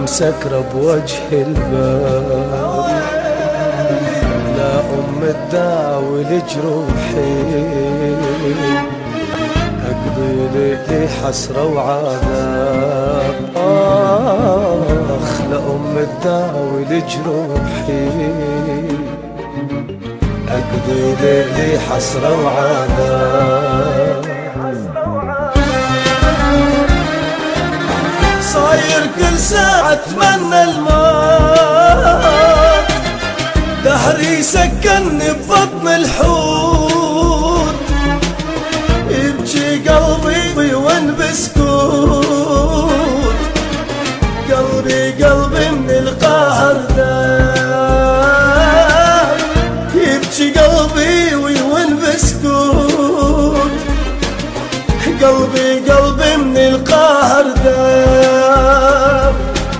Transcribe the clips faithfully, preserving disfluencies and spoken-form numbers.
مسكرة بوجه الباب، لا أم تداوي لجروحي، أقضي لي حسرة وعذاب. آخ لا أم تداوي لجروحي، أقضي لي حسرة وعذاب. صاير كل ساعة أتمنى الموت، دهري سكنني ببطن الحوت، يبكي قلبي وين بسكوت، قلبي قلبي من القهر ذاب، يبكي قلبي وين بسكوت، قلبي قلبي من القهر ذاب.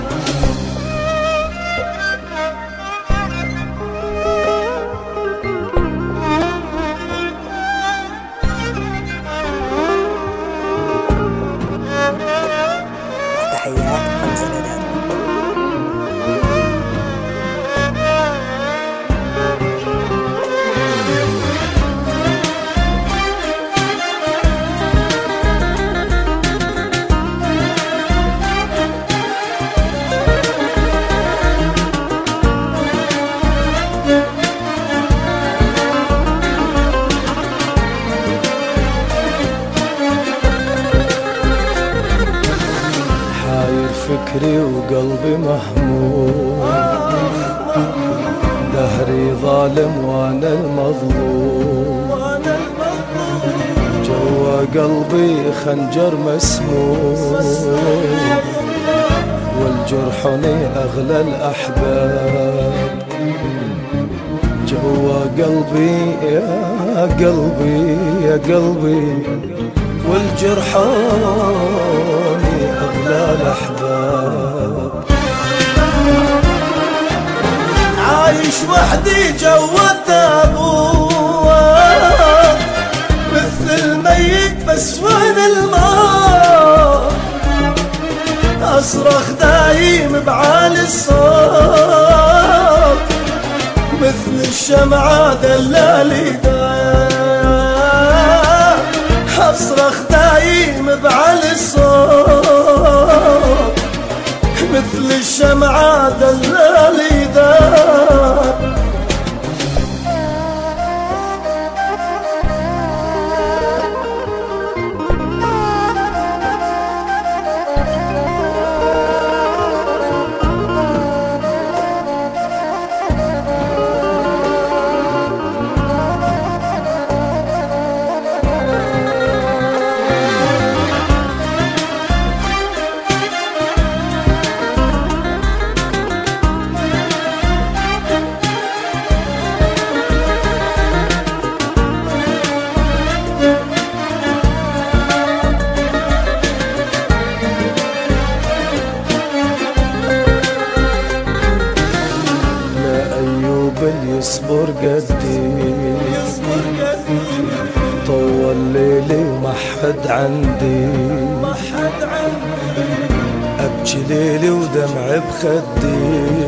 تحيات حمزة ندى. فكري وقلبي مهموم، دهري ظالم وانا المظلوم، جوا قلبي خنجر مسموم، والجرحني اغلى الاحباب، جوا قلبي يا قلبي يا قلبي، والجرحاني أغلى الأحباب. عايش وحدي جوا التابوت، مثل الميت بس وين الموت، أصرخ دايم بعالي الصوت، مثل الشمعة دلالي دايم، أصرخ دايم بعلي الصوت، مثل الشمعة دلالي دار. يصبر قدي طول ليلي وما حد عندي، أبكي ليلي ودمع بخدي،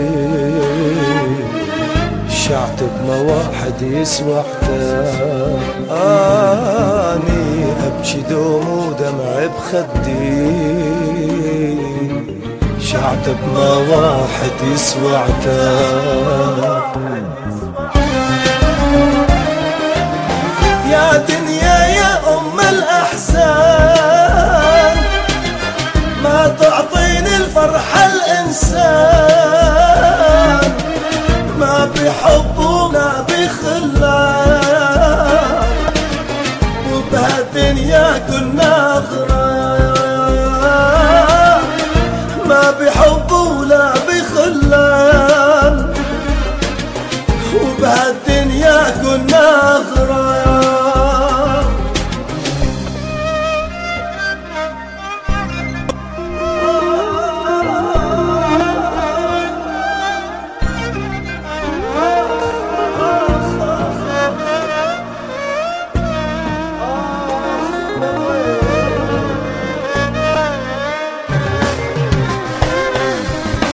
شعت بمواحد يسوى عتاب، آني أبكي دوم ودمع بخدي، شعت بمواحد يسوى عتاب. يا دنيا